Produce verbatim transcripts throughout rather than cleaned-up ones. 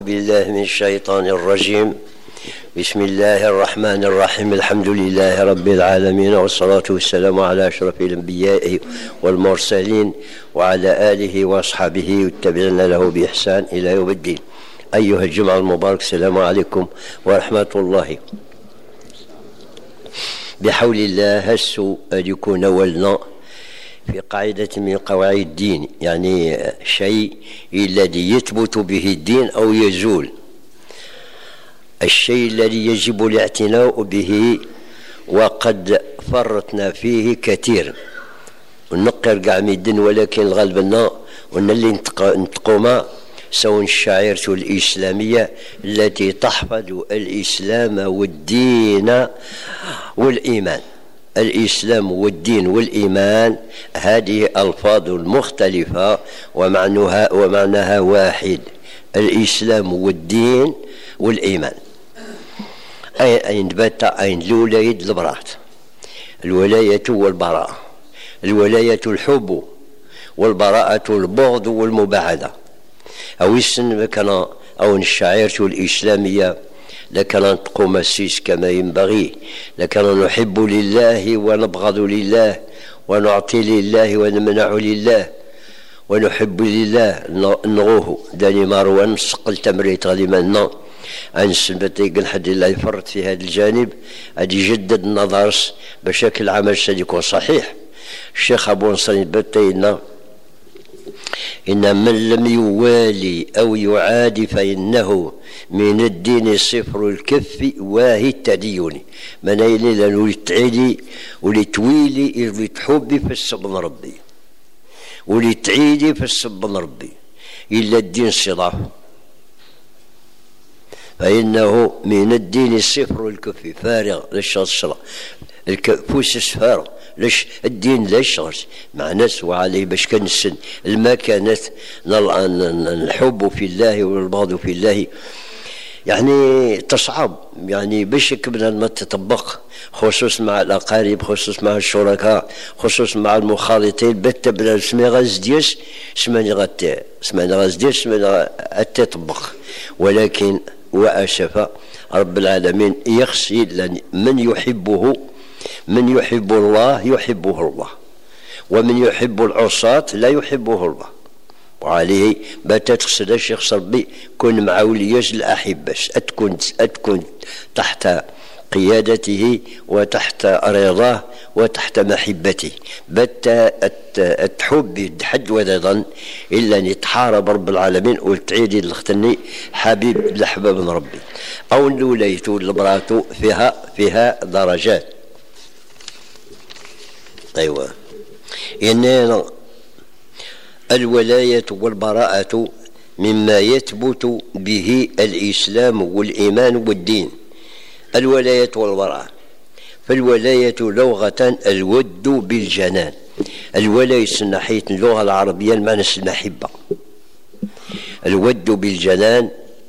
بالله من الشيطان الرجيم. بسم الله الرحمن الرحيم. الحمد لله رب العالمين، والصلاة والسلام على أشرف الأنبياء والمرسلين وعلى آله وأصحابه والتابعين له بإحسان إلى يوم الدين. أيها الجمعة المبارك، السلام عليكم ورحمة الله. بحول الله هسوا أن يكون ولنا في قاعدة من قواعد الدين، يعني شيء الذي يثبت به الدين أو يزول، الشيء الذي يجب الاعتناء به وقد فرطنا فيه كثير ونقر قاع ميدن، ولكن الغالب لنا وأن اللي نتقوما سواء الشعيرة الإسلامية التي تحفظ الإسلام والدين والإيمان. الإسلام والدين والإيمان هذه ألفاظ مختلفة ومعناها ومعناها واحد، الإسلام والدين والإيمان. أين بات أين الولاية البراءة، الولاية والبراءة، الولاية الحب والبراءة البغض والمباعدة. أو السن كان أو الشعيرة الإسلامية لكان تقوم السيس كما ينبغي، لكان نحب لله ونبغض لله، ونعطي لله ونمنع لله، ونحب لله نغوه داني مروان سقل تمريت غادي منا أنسبتي قل حد لا يفرط في هذا الجانب، أدي يجدد النظر بشكل عمل يكون صحيح. الشيخ أبو نصر بتينا إن من لم يوالي أو يعادي فإنه من الدين صفر الكف واهي التدين. من أين لأنه لتعيدي ولتويلي ولتحبي في السبن ربي ولتعيدي في السبن ربي إلا الدين صلاح، فإنه من الدين صفر الكف فارغ ليش الصلاة الكفوس فارغ ليش الدين ليش غرس مع ناس وعليه باش كنسن المكانة الحب في الله والبغض في الله، يعني تصعب يعني باش كبنا ما تطبق، خصوصا مع الأقارب، خصوصا مع الشركاء، خصوصا مع المخالطين. بت بلا سمي غاز ديس سماني غات سماني غاز ديس سماني تطبق، ولكن وأسف رب العالمين يخشي من يحبه، من يحب الله يحبه الله، ومن يحب العصاة لا يحبه الله. وعليه بات تقصد الشيخ ربي كن مع ولياش الأحبة، أتكون أتكون تحت قيادته وتحت رضاه وتحت محبته. بات التحب حد وذا إلا أن يتحارب رب العالمين وتعيدي الختني حبيب الأحباب من ربي. أو الولاية والبراءة فيها فيها درجات. أيوة، إن الولاية والبراءة مما يثبت به الإسلام والإيمان والدين. الولاية والبراءة، فالولاية لغة الود بالجنان. الولاية من ناحية اللغة العربية المعنى المحبة، الود بالجنان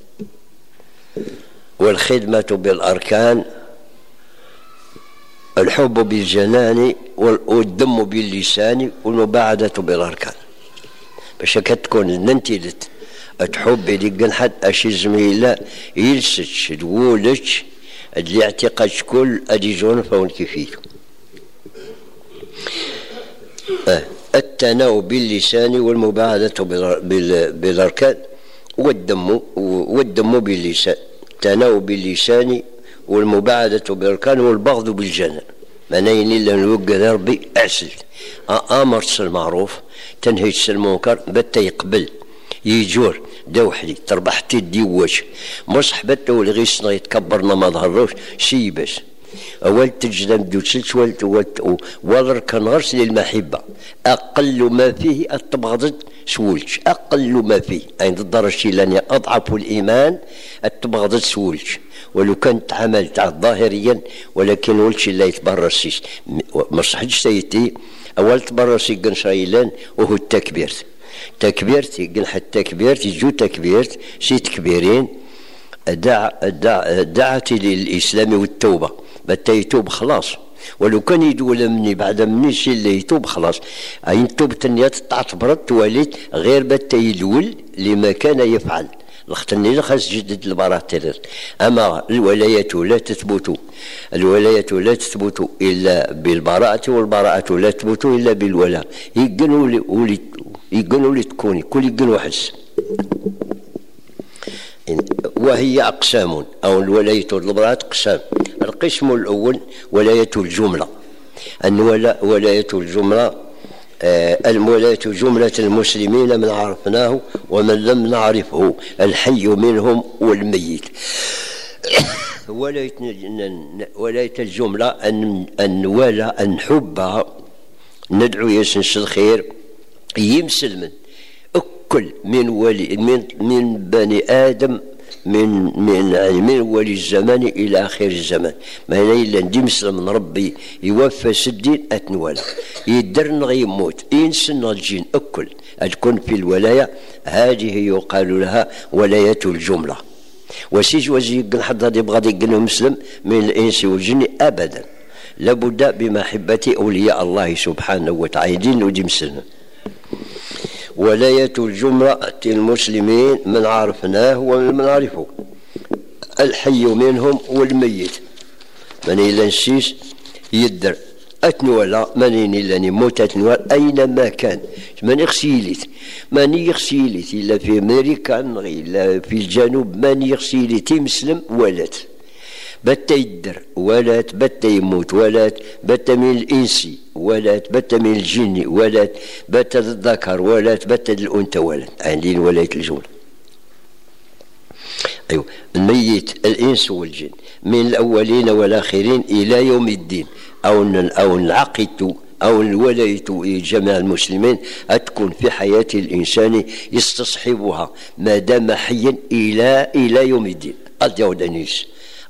والخدمة بالأركان، الحب بالجنان والدم باللسان والمباعدة بالأركان. باش كتكون ننتلت تحب لك حد اشي زميلة يلسش تقولش اللي اعتقد كل ادي جون فون كيفيه. اه التناوب باللسان والمباعدة بالأركان والدم والدم باللسان، التناوب باللسان والمباعدة بالأركان والبغض بالجنان. منين إلا نوقع ربي أعسل أمر المعروف تنهي المنكر بتا يقبل يجور دوحلي تربح تدي وجه مصح بتا والغي صنا يتكبرنا ما ظهروش شي باش أول تجلم دوتشلت ولت والركن غرس للمحبة. أقل ما فيه التبغض سولش، أقل ما فيه عند الدرجة لأن أضعف الإيمان التبغض سولش، ولو كانت عملت ظاهريا ولكن ولش لا يتبرسيش ما صحتش سيتي أول تبرسي قن شايلان وهو التكبير. تكبيرتي قن حتى تكبيرتي جو تكبيرت شي تكبيرين دع دع دعتي للإسلام والتوبة بتا يتوب خلاص، ولو كان يدول مني بعد مني شي اللي يتوب خلاص أين توب تنيات تعتبرت تواليت غير بتا يدول لما كان يفعل الختني خاص جدد البراءة ترر. أما الولاية لا تثبت الولاية لا تثبت إلا بالبراءة، والبراءة لا تثبت إلا بالولاء. يقنوا ولي يقنوا لي تكوني كل يقنوا حس. وهي أقسام أو الولاية والبراءة أقسام. القسم الأول ولاية الجملة. الولاء ولاية الجملة الولاية جملة المسلمين من عرفناه ومن لم نعرفه، الحي منهم والميت. ولاية الجملة أن أن ولا أن حبها ندعو يسنس الخير يمسلمن أكل من ولي من من بني آدم من من يعني من ولي الزمان الى اخر الزمان. ما هنا الا ندي مسلم ربي يوفى سدين اتنوال يدرن غيموت ينسن الجين اكل تكون في الولايه. هذه يقال لها ولايه الجمله. وسيج وزي حد يبغى يقول مسلم من الانس والجن ابدا، لابد بمحبه اولياء الله سبحانه وتعالى دين ودي مسلم. ولاية الجملة المسلمين من عرفناه ومن نعرفه، الحي منهم والميت. من إلا نسيس يدر أتنولا من إلا نموت أتنوال أينما كان. من يغسيليت من يغسيليت إلا في أمريكا إلا في الجنوب من يغسيليت مسلم ولات بت يدر ولات بت يموت ولات بت من الإنسي ولات بت من الجن ولات بت الذكر ولات بت الأنثى ولات. عندي ولاية الجملة. أيوة الميت الإنس والجن من الأولين والآخرين إلى يوم الدين. أو أو العقيدة أو الولاية جميع المسلمين تكون في حياة الإنسان يستصحبها ما دام حيا إلى إلى يوم الدين. الجودانيس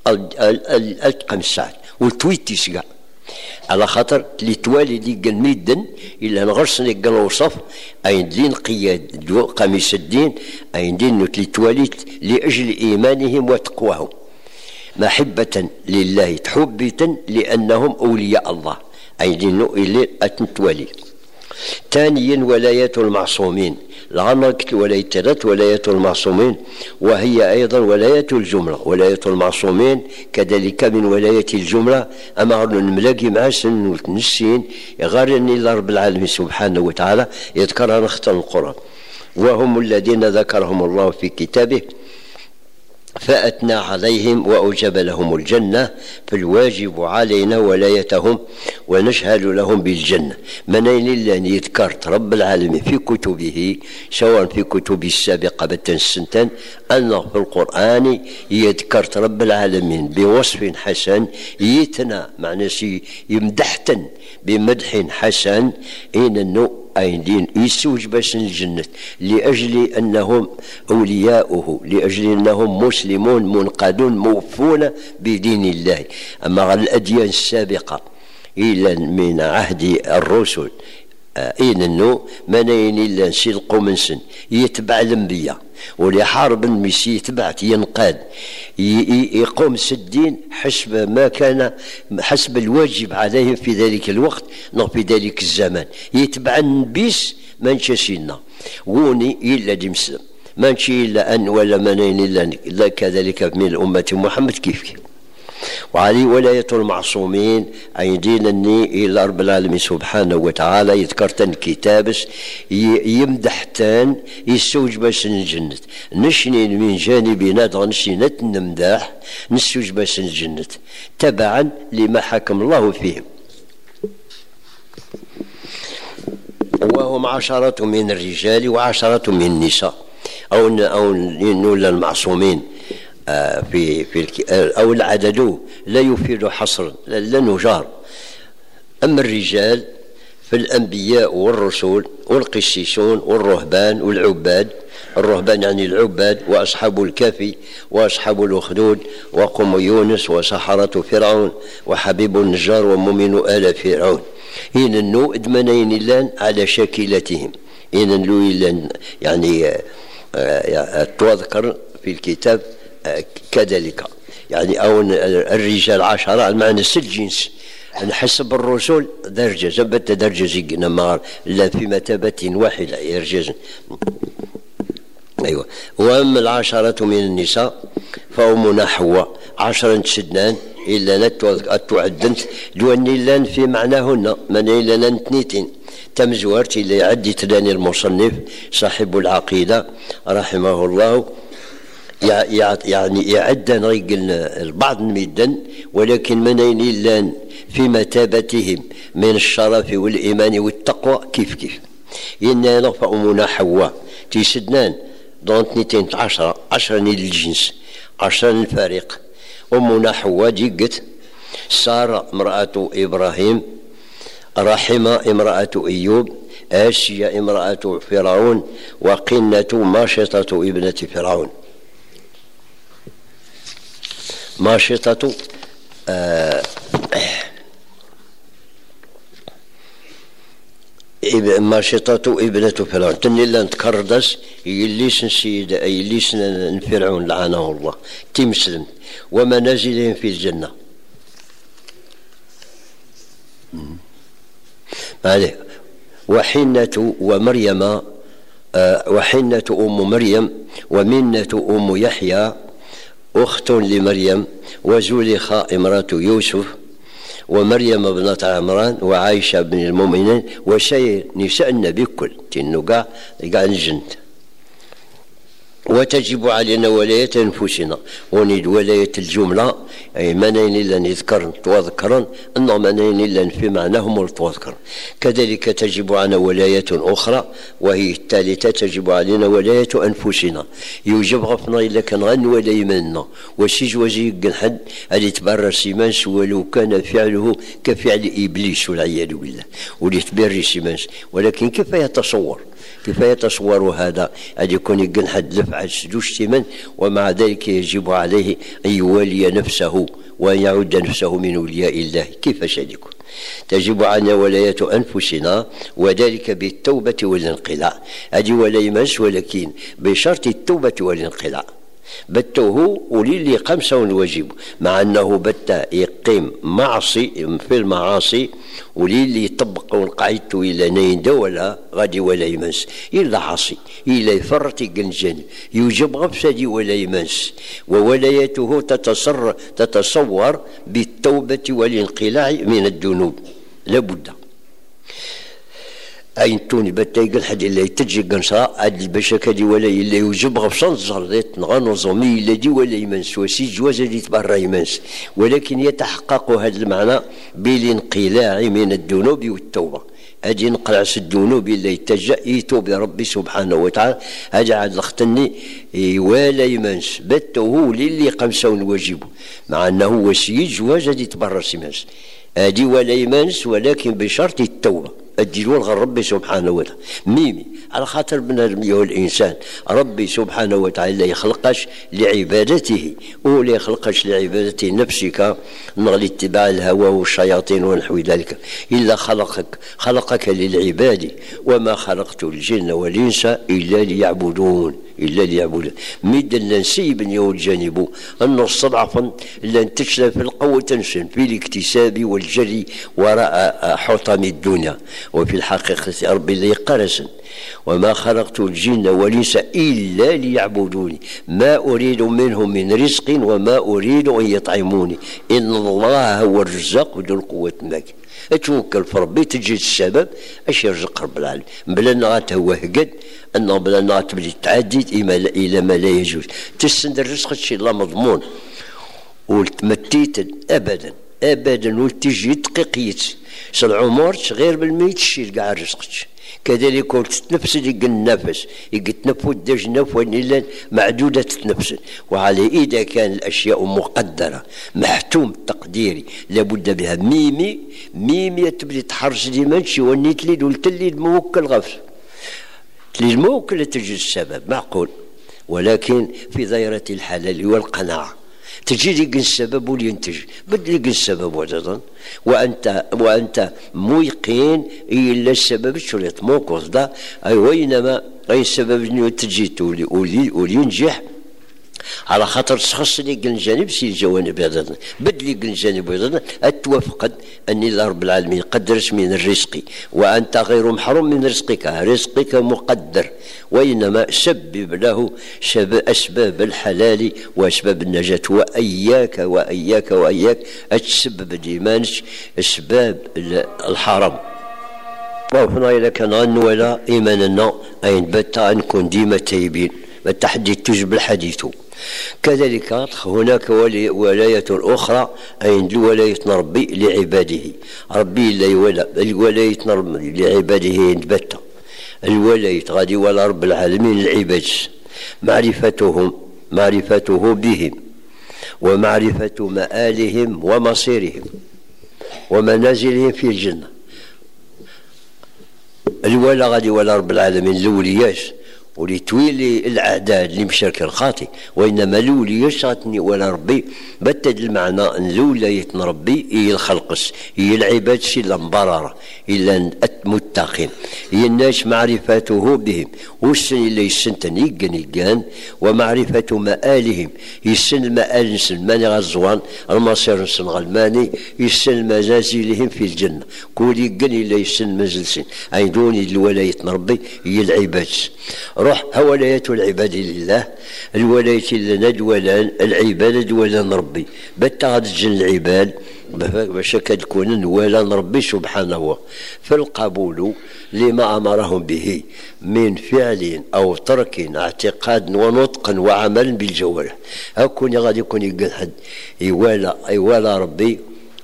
القم الساعات والتويتيس كاع على خاطر اللي توالي قال ميدن الا نغرسني قال وصف اين دين قياد قميص الدين اين دين اللي تواليت لاجل ايمانهم وتقواهم محبه لله تحبه لانهم اولياء الله اين دين اللي اتنتوالي. ثانيا ولاية المعصومين. لعنك ولاية ثلاث ولاية المعصومين وهي أيضا ولاية الجملة. ولاية المعصومين كذلك من ولاية الجملة. أما نملاقي مع سن وتنسين يغارني الله رب العالمين سبحانه وتعالى يذكرها نختار القرآن. وهم الذين ذكرهم الله في كتابه فأتنا عليهم وأوجب لهم الجنة، فالواجب علينا ولايتهم ونشهد لهم بالجنة. من أين الله يذكرت رب العالمين في كتبه سواء في كتب السابقة بالتنسنتان أن في القرآن يذكرت رب العالمين بوصف حسن يتنا معنى يمدحتن بمدح حسن إن النوء أين دين يسوج بس الجنة لأجل أنهم أولياؤه لأجل أنهم مسلمون منقادون موفون بدين الله. أما الأديان السابقة إلى من عهد الرسل إن النو منين إلا نسلقوا من سن يتبع الأنبياء ولحارب المسي يتبع ينقاد يقوم سدين حسب ما كان حسب الواجب عليهم في ذلك الوقت في ذلك الزمان يتبع النبيس ما نشاسينا ووني إلا دي مسلم ما نشي إلا أن ولا منين إلا كذلك من الأمة محمد كيف كيف. وعلي ولاية المعصومين أيدينني إلى رب العالمين سبحانه وتعالى يذكرتن كتابس يمدحتان يسوج بس الجنة نشنين من جانبنا نشني نتنمدح نسوج بس الجنة تبعا لما حكم الله فيهم. وهم عشرة من الرجال وعشرة من النساء أو أو نقول المعصومين في في أو العدد لا يفيد حصرا لا نجار. أما الرجال فالأنبياء والرسل والقسيسون والرهبان والعباد. الرهبان يعني العباد وأصحاب الكهف وأصحاب الأخدود وقوم يونس وسحرة فرعون وحبيب النجار ومؤمن آل فرعون. إن النو إدمنين اللان على شاكلتهم إن النو اللان يعني تذكر في الكتاب كذلك يعني أو الرجال عشرة المعنى ست جنس حسب الرسول درجة زبت درجة زيقنا ما لا في مرتبة واحدة يرجز. أيوة. وأما العشرة من النساء فأمنا حواء عشرا تشدنان إلا تعدنت دون إلا في معناهن من إلا نتنيتين تمزورت إلا يعدي تلاني المصنف صاحب العقيدة رحمه الله يعني يعد نريق البعض الميدان ولكن من إلا في مثابتهم من الشرف والإيمان والتقوى كيف كيف إننا فأمنا حواء تيسدنان دون اثنتين عشرة عشرة للجنس عشرة الفريق. أمنا حواء جيقت سارة امرأة إبراهيم، رحمة امرأة أيوب، آسيا امرأة فرعون، وقنة ماشطة ابنة فرعون. ماشطة آه ماشطة ابنة فرعون تني لا نتكردس يليس سيد يليس فرعون لعنه الله تمسلم ومنازلهم في الجنة. عليه وحنة ومريم آه وحنة أم مريم ومنة أم يحيى أخت لمريم، وزليخة امرأة يوسف، ومريم ابنة عمران، وعائشة بن المؤمنين، وسير نساء النبي كل تنقع قاع الجنة. وتجب علينا ولاية أنفسنا ونريد ولاية الجملة أي منين إلا نذكرن وذكرن أنه منين إلا في معناهم وذكرن. كذلك تجب علينا ولاية أخرى وهي الثالثة تجب علينا ولاية أنفسنا. يوجب غفنا إلا كان غن ولاية منا وسيج وزيق حد اللي تبرر سيمانس ولو كان فعله كفعل إبليس والعياذ بالله واللي تبرر سيمانس، ولكن كيف يتصور كيف يتصور هذا أن يكون يقن حد لفعل سدوش سيمن، ومع ذلك يجب عليه أن يولي نفسه وأن يعد نفسه من أولياء الله. كيف يكون؟ تجب علينا ولاية أنفسنا وذلك بالتوبة والانقلاع. هذه ولاية مس ولكن بشرط التوبة والانقلاع. بته ولي خمسة واجب مع أنه بت يقيم معصي في المعاصي ولي يطبق ونقعدت إلى نين ولا غادي ولا يمس إلا عاصي إلا يفرط الجنجان يوجب غفسدي ولا يمس. وولايته تتصر تتصور بالتوبة والانقلاع من الذنوب لابد. أين توني بتايقن حد اللي تجي قنصاء عاد البشكة دي ولا اللي يوجب غفصان زريت نغنظمي اللي دي ولا يمنس وسي جواز اللي تبرا يمنس، ولكن يتحقق هذا المعنى بالانقلاع من الذنوب والتوبة. هذه نقلع الذنوب اللي يتجأ يتوب ربي سبحانه وتعالى. هذا عاد لختني ولا يمنس بته للي قمسون واجبه مع أنه وسي جواز اللي تبرا يمنس. هذه ولا يمنس ولكن بشرط التوبة الدين والغ ربي سبحانه وتعالى ميمي على خاطر من الإنسان ربي سبحانه وتعالى يخلقش لعبادته ولا يخلقش لعبادته نفسك نغلي اتباع الهوى والشياطين ونحو ذلك، إلا خلقك خلقك للعباد وما خلقت الجن والإنس إلا ليعبدون إلا ليعبدون. مد نسيب يوم جانبه أن الصدعة لن تشلف القوة تنسن في الاكتساب والجري وراء حطم الدنيا. وفي الحقيقة ربي اللي قرسن وما خلقت الجن والإنس إلا ليعبدوني ما أريد منهم من رزق وما أريد أن يطعموني إن الله هو الرزاق ذو القوة المتين. توكل في ربي تجي السبب اش يرزق رب العالمين بلا نغات هو هقد انه بلا نغات بلي تعديت الى ما لا يجوز تسند الرزق شي لا مضمون والتمتيت ابدا ابدا وتجي دقيقيت العمر غير بالميت شي كاع رزقك. كذلك تتنفس يقل النفس يتنفس دجنف ونلا معدودة النفس. وعلى إذا كان الأشياء مقدرة محتوم تقديري لابد بها ميمي ميمي تبدي تحرس ديما شي ونيت لي قلت لي الموكل غفل تلي الموكل تجي السبب معقول، ولكن في دائرة الحلال والقناعة تجي لك السبب ولينتج بدل لك السبب وجدا وانت وانت موقن الا السبب شريط موقف ده اي وينما اي السبب انه تجي ولي ولينجح على خاطر تشخص لي قل جانب سي الجوانب هذا بدل لي قل جانب هذا اتوافقد اني الله رب العالمين قدرت من الرزق وانت غير محروم من رزقك، رزقك مقدر، وانما سبب له اسباب الحلال واسباب النجاه، واياك واياك واياك اتسبب ديمانك اسباب الحرام. وهنا اذا كان غنولا ايماننا اين بتا نكون ديما تايبين، ما تحدثتوش بالحديث. كذلك هناك ولاية أخرى عند ولاية ربي لعباده، ربي لا يولى الولاية لعباده نبتة، الولاية غادي ولا رب العالمين العباد، معرفتهم معرفته بهم ومعرفة مآلهم ومصيرهم ومنازلهم في الجنة. الولا غادي ولا رب العالمين الولياش ولتويلي الاعداد اللي مشارك الخاطي، وانما الولياش غاتني ولا ربي بتد المعنى ان الولاية ربي هي الخلقس، هي العباد سي المبرره، الا المتقين، هي الناس معرفته بهم والسن اللي يسنتن يقن يقان، ومعرفة مآلهم يسن المآل نسن ماني غزوان المصير نسن غلماني يسن مزازلهم في الجنة، كل يقن اللي يسن مزلسين عيدوني الولاية ربي هي العباد. روح ولاية العباد لله، الولاية اللي ندولان العباد دولان ربي بتغاد جن العباد باش كتكون نوالان ربي سبحانه، فالقبول لما امرهم به من فعل او ترك اعتقاد ونطق وعمل بالجوارح. هكوني غادي يكون يقول حد يوالا يوالا ربي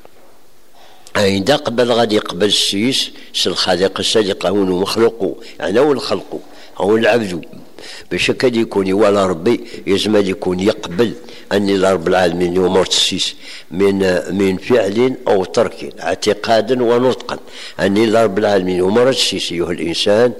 عند قبل غادي يقبل السيس الخالق السالق هو مخلوق، يعني هو الخلق هو العبد، باش كاد يكون يوالا ربي يزمل يكون يقبل أن الله رب العالمين يمر السيس من من فعل أو ترك اعتقادا ونطقا، أن الله رب العالمين يمر السيس أيها الإنسان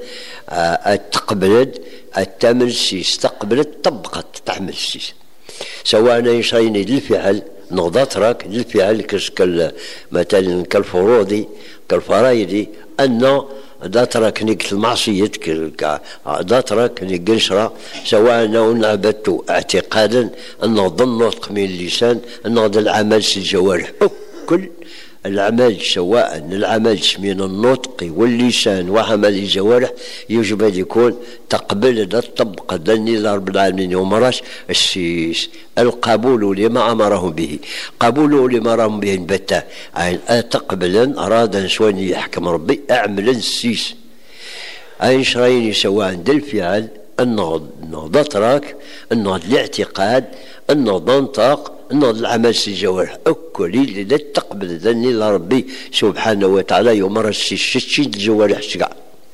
تقبلت التمل السيس تقبلت طبقت تحمل السيس، سواء يشرين للفعل نغض ترك للفعل كال مثلا كالفروض كالفرايد أن داترك نيك المعصية داترك نيك نشرة، سواء أنه نعبدت اعتقادا أنه ظن نطق من اللسان أنه العمل في الجوارح، كل العمل سواء العمل من النطق واللسان وعمل الجوارح يجب أن يكون تقبل الطبق دني الله رب العالمين يومرش السيس القبول لما أمرهم به، قبوله لما أمرهم به بتا تقبلا أرادا سواني يحكم ربي أعملا السيس أين شرايني سواء الفعل النهض تراك النهض الاعتقاد النهض ننطق النهض العمل في الجوارح، أكل اللي لا تقبل ذني لربي سبحانه وتعالى يمر السيس الجوارح شقع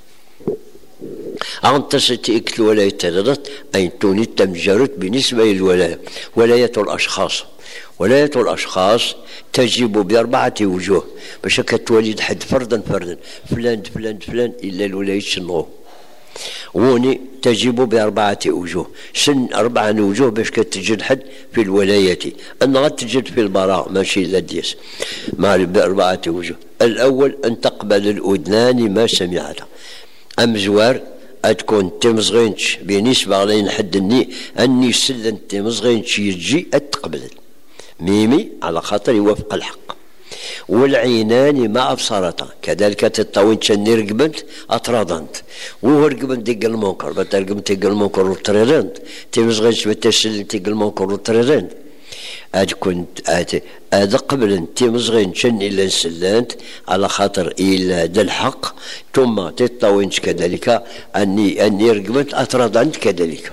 أنتصت إكل ولاية تردت أين توني تمجرت بالنسبة للولاية. ولاية الأشخاص ولاية الأشخاص تجب بأربعة وجوه باش كتولد حد فردا فردا فلان فلان فلان إلا الولاية شنو وني تجب بأربعة وجوه، سن أربعة وجوه باش كتجد حد في الولاية، أن غتجد في البراء ماشي إلا ديس مع بأربعة وجوه. الأول أن تقبل الأذنان ما سمعتها، أم زوار أتكون تمزغينش بالنسبة على حد الني أني سلن تمزغينش يجي أتقبل ميمي على خاطر يوافق الحق، والعينان ما أبصرتا كذلك تطاوين تشني رقبنت أطردنت وهو رقبنت ديق المنكر بترقبنت ديق المنكر وطردنت تمزغينش بتسلن ديق المنكر وطردنت أد كنت أد أد قبل تمزغين شن إلا سلانت على خاطر إلا دا الحق، ثم تطاوينش كذلك أني أني رقبت أطرد عند كذلك.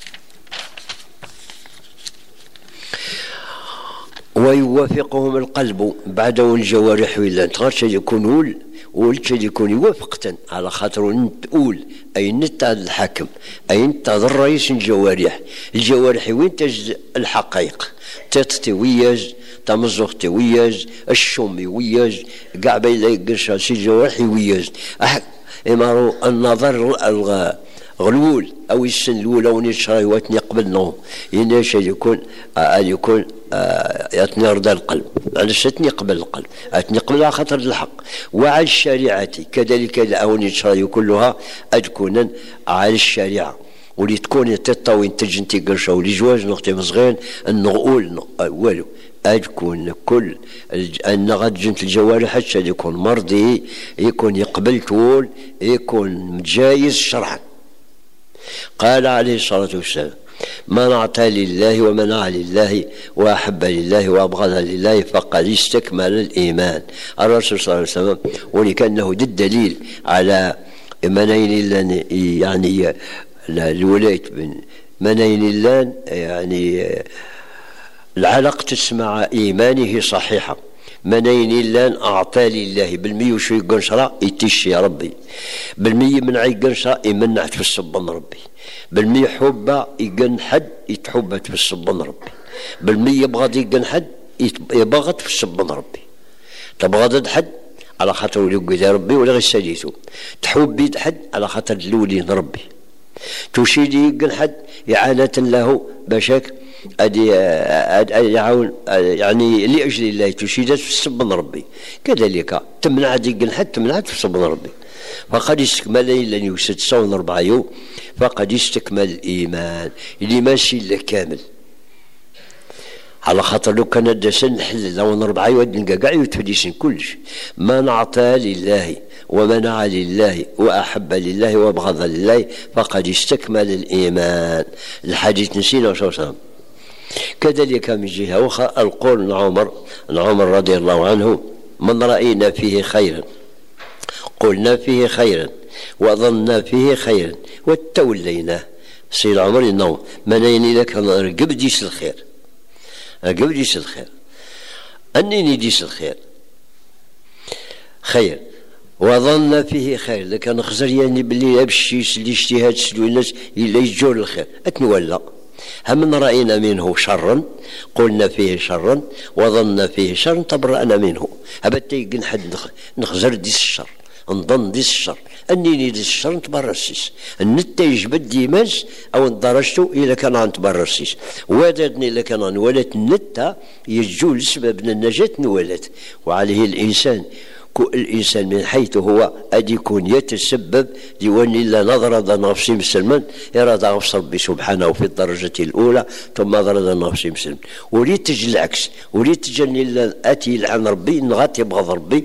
ويوافقهم القلب بعده الجوارح ولا تغرش يكون ول ولش يكون يوافقتا على خاطر تقول أي نتا الحاكم أي نتا الرئيس الجوارح، الجوارح وين تجد الحقائق تطتي وياج تمزق وياج الشومي وياج كاع بين يقرش شي جوارح وياج إمارو النظر غلول أو السن الأولى ونشرى واتني قبل نوم يناش يكون آه يكون آه يتني رضا القلب، علاش تني قبل القلب أتني قبل على خاطر الحق. وعلى الشريعة كذلك الأون يشرى كلها أتكون على الشريعة ولي تكون تطاوين تجنتي قرشة ولي جواز نقطي مصغين النغول والو أكون كل أن غد جنت الجوارح حتى يكون مرضي يكون يقبل طول يكون متجايز شرعا. قال عليه الصلاة والسلام من أعطى لله ومنع لله وأحب لله وأبغض لله فقد استكمل الإيمان. الرسول صلى الله عليه وسلم ولكنه الدليل على منين يعني الولاية منين الله يعني العلاقة تسمع إيمانه صحيحة. منين الله أعطى لله بالمية وشوي قنشرة يتشي يا ربي بالمية من عي قنشرة يمنعت في الصبان ربي بالمية حبة يقن حد يتحبت في الصبان ربي بالمية بغض يقن حد يبغض في الصبان ربي تبغض حد على خاطر ولي يا ربي ولا غير ساليتو تحب حد على خاطر الولين ربي تشيدي يقن حد إعانة له باشاك أدي يعاون يعني لأجل الله تشيدت في الصبن ربي كذلك تمنع ديق حد تمنعت في الصبن ربي فقد استكمل إلا يوسد صون أربعة يوم فقد استكمل الإيمان الإيمان شيء كامل على خاطر لو كان الدسن نحل لو أربعة يود نلقى كاع يتفديسن كلش. من أعطى لله ومنع لله وأحب لله وأبغض لله فقد استكمل الإيمان. الحديث نسينا صلى الله عليه وسلم. كذلك من جهة أخرى القول عن عمر عن عمر رضي الله عنه من رأينا فيه خيرا قلنا فيه خيرا وظننا فيه خيرا وتوليناه. سيد عمر النوم منين لك قبل ديس الخير قبل ديس الخير أنني ديس الخير خير وظن فيه خير لكن خزر يعني باللي أبشيس اللي اجتهاد سلو الناس إلا يجور الخير أتنولى. هم رأينا منه شرا قلنا فيه شرا وظن فيه شرا تبرأنا منه. هبت يقن حد نخزر ديس الشر نظن ديس الشر أنني ديس الشر نتبرسيس النتائج بدي ماس أو درجته إلا كان عن تبرسيس وادتني إلا كان عن ولد النتا يجول سبب النجاة نولد. وعليه الإنسان الإنسان من حيث هو أن يكون يتسبب لأن إلا نظر نفسي مسلما يرى نفس ربي سبحانه في الدرجة الأولى ثم نظر نفسي مسلم وليت تجي العكس وليت تجني إلا أتي يلعن ربي نغات يبغض ربي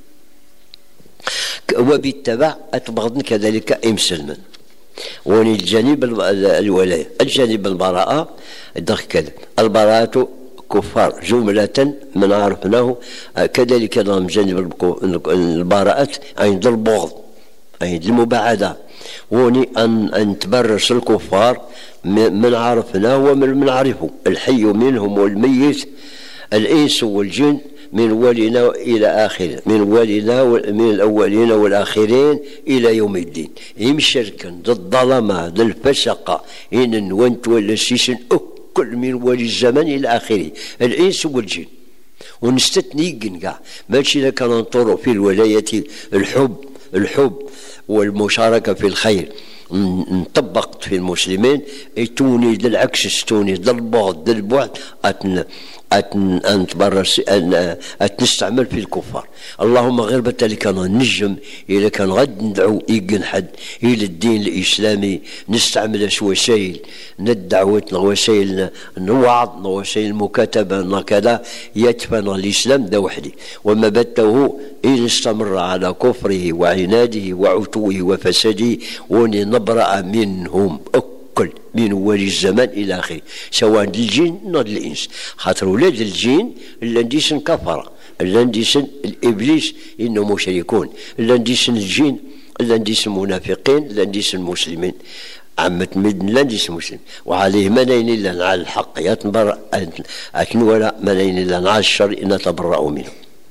وبالتبع أتبغضني كذلك مسلما. وني الجانب الولاية الجانب البراءة الدخل كذا البراءة كفار جملة من عرفناه كذلك من جانب البراءة عند البغض عند المباعدة وني أن أن تبرس الكفار من عرفناه ومن نعرفه الحي منهم والميت الإنس والجن من ولينا إلى آخره من ولينا من الأولين والآخرين إلى يوم الدين يمشركا ضد الظلمة ضد الفسقة إن وانت ولا سيسن كل من ولي الزمن إلى آخره الإنس والجن. ونستثني كاع ماشي إذا كان نطور في الولاية الحب الحب والمشاركة في الخير نطبق في المسلمين توني بالعكس توني للبعد للبعد أتن أتن أن تبرس أن أتنستعمل في الكفار. اللهم غير بالتالي كان نجم إذا كان غد ندعو يقن حد إلى الدين الإسلامي نستعمل وسائل ندعوتنا وسائل نوعظ وسائل المكاتبة كذا يدفن الإسلام ده وحدي وما بته إن استمر على كفره وعناده وعتوه وفساده ونبرأ منهم كل من ولي الزمان إلى آخره سواء الجن أو الإنس. خاطر ولاد الجن اللي كفر اللي الإبليس إنهم مشركون اللي الجن اللي منافقين اللي المسلمين عامة مدن لا مسلم. وعليه منين إلا على الحق يتبرأ أتنولا منين إلا على الشر إن تبرأوا منه.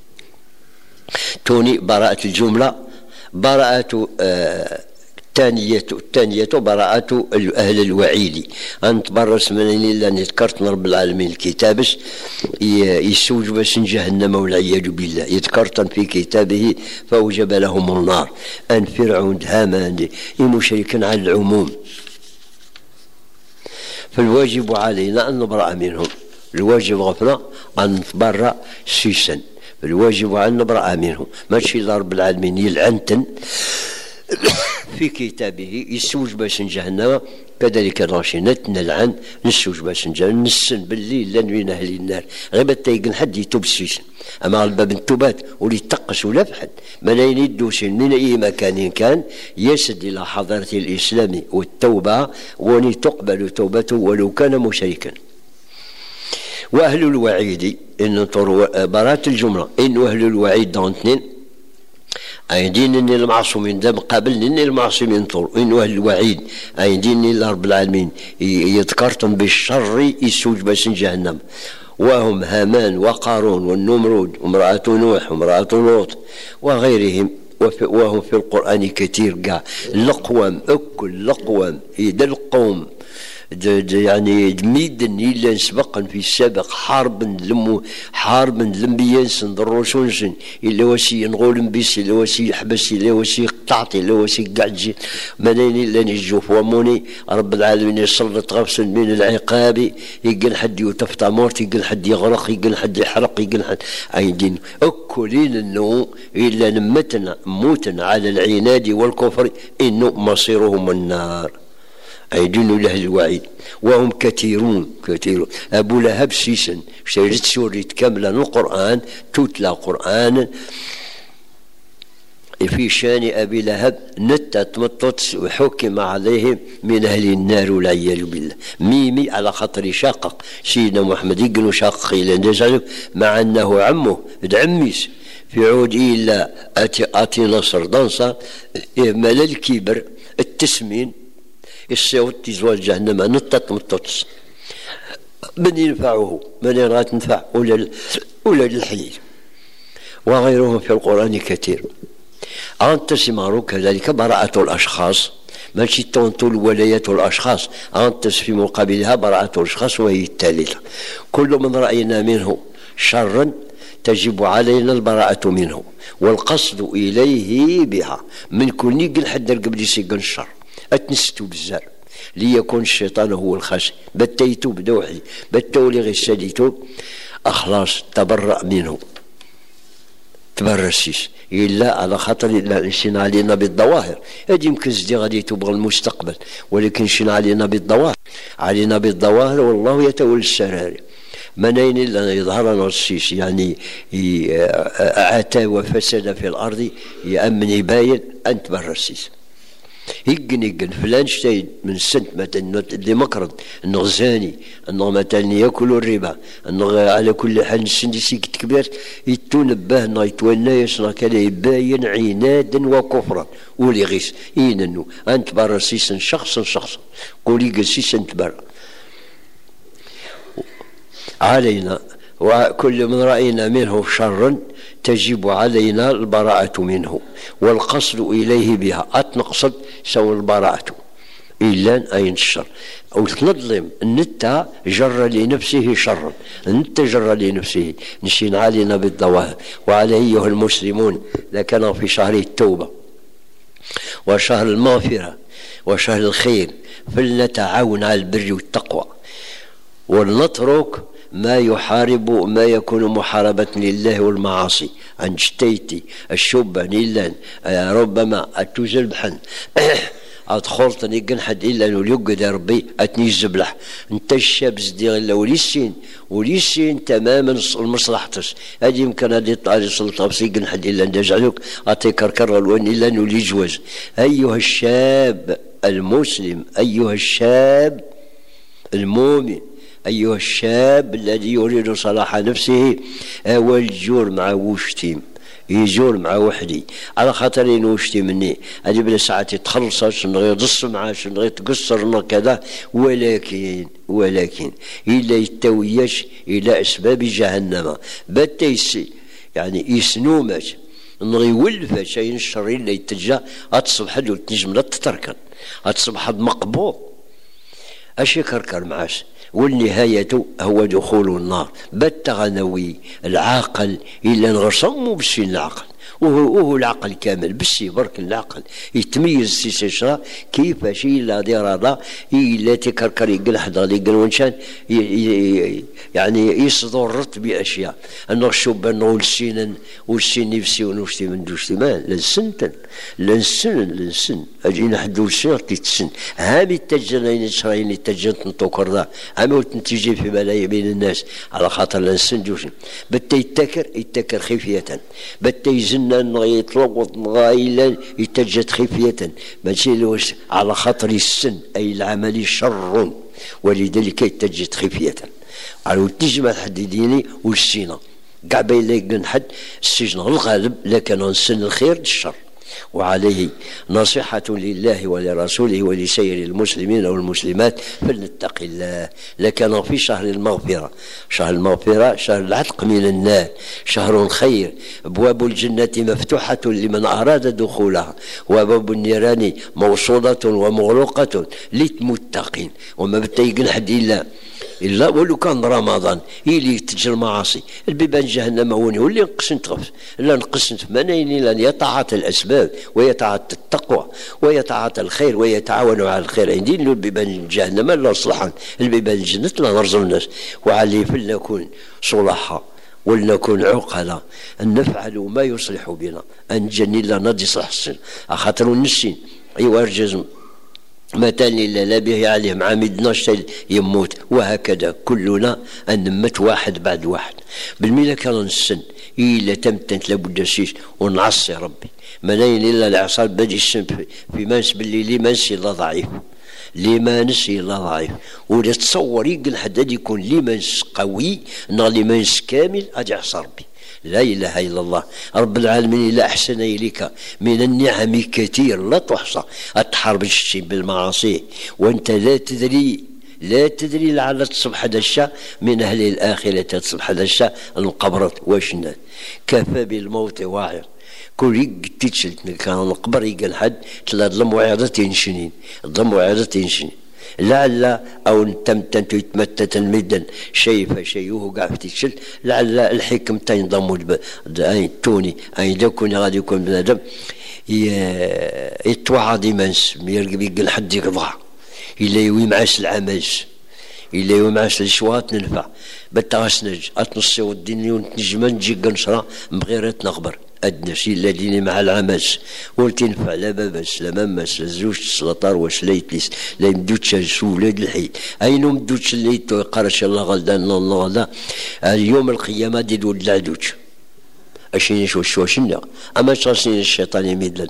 توني براءة الجملة براءة آه الثانية الثانية براءة أهل الوعيد أن تبرس من إلا يذكرت رب العالمين الكتابس يسوج بس جهنم والعياذ بالله يذكرت في كتابه فأوجب لهم النار أن فرعون هامان مشركا على العموم. فالواجب علينا أن نبرأ منهم الواجب غفنا أن نتبرأ سيسا الواجب أن نبرأ منهم ماشي رب العالمين يلعنتن في كتابه يسوج باش جهنم كذلك راشنتنا العن نسوج باش نجا نسن بالليل لان وين اهل النار غير بتايقن حد يتوبسيس اما الباب التوبات ولي تقش ولا بحد ما لا يدوش من اي مكان كان يسد الى حضاره الاسلام والتوبه وني تقبل توبته ولو كان مشركا. واهل الوعيد ان برات الجمله ان اهل الوعيد دون اثنين أيدين إني المعصومين ده مقابل إني المعصومين طول إنه أهل الوعيد أيدين إني رب العالمين يذكرتم بالشر يسوج بس جهنم وهم هامان وقارون والنمرود وامرأة نوح وامرأة لوط وغيرهم وهم في القرآن كثير قاع الأقوام أكل الأقوام إذا القوم يعني ميدن إلا سبقا في السابق حارب لمو حارب لمبيانسن دروسونسن إلا وسي نقول بيس إلا وسي يحبس إلا وسي قطعتي إلا وسي قعدجي منين إلا نجوف وموني رب العالمين يسلط غفص من العقاب يقل حد يتفطع مورت يقل حد يغرق يقل حد يحرق يقل حد عايدين أكلين إنه إلا نمتنا موتنا على العناد والكفر إنه مصيرهم النار أيدين له الوعيد وهم كثيرون كثيرون. أبو لهب سيسن شريت سورة كاملة القرآن تتلى قرآن في شان أبي لهب نتت مطط وحكم عليهم من أهل النار والعياذ بالله ميمي على خاطر شاقق سيدنا محمد يقولوا شاقق إلى مع أنه عمه دعميس في عود إلا أتي أتي نصر دنصر مال الكبر التسمين الصوت تزوال جهنم نطت مططس من ينفعه من يرغى تنفع ولا ولا الحي وغيرهم في القرآن كثير. أنت سمارو كذلك براءة الأشخاص ماشي تونتو الولايات الأشخاص أنت في مقابلها براءة الأشخاص وهي التالية كل من رأينا منه شرا تجب علينا البراءة منه والقصد إليه بها من كل نيقل حد قبل يسيقن الشر أتنستو بالزار ليكون الشيطان هو الخاسر بتيتو بدوحي بتولي غير ساليتو أخلاص تبرأ منه تبرسيس إلا على خاطر إلا شين علينا بالظواهر هذه يمكن زدي غادي تبغى المستقبل ولكن شين علينا بالظواهر علينا بالظواهر والله يتولى السرار منين إلا يظهر لنا السيس يعني عتا وفسد في الأرض يأمن يباين أن تبرسيس هيجن هيجن فلان شتاي من السنت مثلا اللي مكرض انه زاني انه مثلا ياكل الربا انه على كل حال السندسي كبير يتنبه انه يتولى يصنع كذا يباين عنادا وكفرا ولي غيس انه انت برا سيسن شخصا شخصا قولي قسيس انت برا علينا وكل من رأينا منه شرا تجب علينا البراءة منه والقصد إليه بها أتنقصد سوى البراءة إلا أين الشر أو تنظلم النتا جر لنفسه شرا النتا جر لنفسه نشين علينا بالظواهر. وعلى أيها المسلمون لكان في شهر التوبة وشهر المغفرة وشهر الخير فلنتعاون على البر والتقوى ولنترك ما يحارب ما يكون محاربة لله والمعاصي عن جتيتي الشبه نيلان ربما أتوزل بحن أدخلت نيقن حد إلا أنه يقعد ربي أتني الزبلح أنت الشاب زدي إلا وليسين وليسين تماما المصلحتس هذه يمكن هذه الطالي سلطة بس يقن حد إلا أن يجعلوك أعطي كركر الوان إلا أنه ليجوز. أيها الشاب المسلم أيها الشاب المؤمن أيها الشاب الذي يريد صلاح نفسه هو الجور مع وشتيم يجور مع وحدي على خاطر ينوشتي مني هذه بلا ساعات يتخلص شنو يضص معاه شنو يتقصر كذا ولكن ولكن إلا يتويش إلى أسباب جهنم بتيسي يعني يسنومش انه يولف شيء الشر اللي يتجا اتصبح حد وتنجم لا تتركن اتصبح حد مقبوض اش يكركر معاش والنهاية هو دخول النار بالتغنوي العاقل إلا نغصموا بسين العقل وهو, وهو العقل كامل بس برك العقل يتميز سي شرا كيفاش لا دير إلا تكركر يقل حدا يقل ونشان يعني يصدرت بأشياء أنه الشوب أنه السنن والسن نفسي ونفسي من دوشتي ما لنسنتن لنسن لنسن أجي نحدو السن تتسن هامي التجنين شرايين التجنت نتوكر ذا هامي وتنتجي في بلايا بين الناس على خاطر لنسن دوشن بتا يتكر يتكر خفية بتا يزن يطلق غايلا يتجت خفية ماشي لوش على خاطر السن أي العمل شر ولذلك يتجت خفية على تجمع الحديديني والسينة قاع بين حد السجن الغالب لكن نسن الخير الشر. وعليه نصيحة لله ولرسوله ولسائر المسلمين والمسلمات فلنتقي الله. لكن في شهر المغفرة، شهر المغفرة شهر العتق من النار، شهر خير، أبواب الجنة مفتوحة لمن أراد دخولها، وأبواب النيران موصولة ومغلقة للمتقين. وما بتيقن حد إلا إلا ولو كان رمضان اللي تجر المعاصي البيبان جهنم هوني واللي نقسنت غف لا نقسنت منين لأن يتعاطى الأسباب ويتعاطى التقوى ويتعاطى الخير ويتعاون على الخير. عندي له البيبان جهنم لا صلحان البيبان الجنة لا نرزو الناس. وعليه فلنكون صلحاء ولنكون عقلاء أن نفعل ما يصلح بنا أن جني لا نضي صح السن أخاطر النسين أيوا الجزم متى لا لا به عليه مع مدناش يموت. وهكذا كلنا أن نمت واحد بعد واحد بالميلا كان السن إلا تمتنت لابد سيش ونعصي ربي منين إلا العصال بدي السن في مانس باللي لي مانس إلا ضعيف لي مانس إلا ضعيف. ولا تصور يقل حداد يكون لي مانس قوي نا لي مانس كامل أجي عصى ربي. لا إله إلا الله رب العالمين إلا أحسن إليك من النعم كثير لا تحصى. أتحارب الشيء بالمعاصي وأنت لا تدري لا تدري لعل تصبح دشا من أهل الآخرة تصبح دشا المقبرة واشنا كفى بالموت واعر كل يقتلت كان القبر يقال حد تلا ظلم وعيرتين سنين ظلم وعيرتين سنين لعل او تمتن يتمتت المدن شيء فشيء قاع تشل لعل الحكم تنضم اي توني اي دكون غادي يكون بنادم يتوعد منس يرقب يقل حد يقضع الا يوي معاش العماش الا يوي معاش الشواط ننفع بالتغسنج اتنصي وديني ونتنجم نجي قنصره بغير تنخبر أدنى شيء الذين مع العماس ولتنفع لا بابس لا ممس لا زوج السلطار واش لا يتليس لا يمدوتش شو ولاد الحي أين مدوتش اللي قرش الله غلدان الله غلدان اليوم القيامة دي دول العدوش أشين شو شو شنا أما شاسين الشيطان يميدلن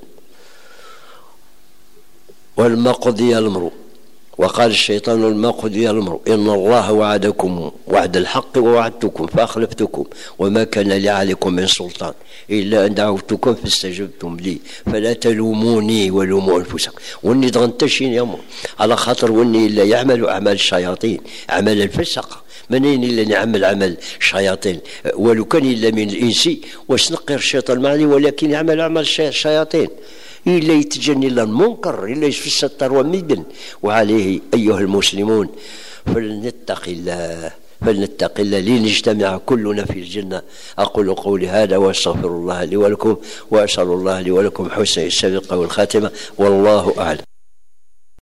والما قضي الأمر وقال الشيطان لما قضي الأمر إن الله وعدكم وعد الحق ووعدتكم فأخلفتكم وما كان لي عليكم من سلطان إلا أن دعوتكم فاستجبتم لي فلا تلوموني ولوموا أنفسكم. واني ضغنتشين يا على خاطر واني إلا يعمل أعمال الشياطين أعمال الفسق منين إلا نعمل عمل شياطين ولو كان إلا من الإنسي وسنقر الشيطان معني ولكن يعمل أعمال الشياطين إلا يتجني إلا المنكر إلا يفسد الثروة مدن. وعليه أيها المسلمون فلنتقي الله فلنتقي الله لنجتمع كلنا في الجنة. أقول قولي هذا وأستغفر الله لي ولكم وأسأل الله لي ولكم حسن السابقة والخاتمة والله أعلم.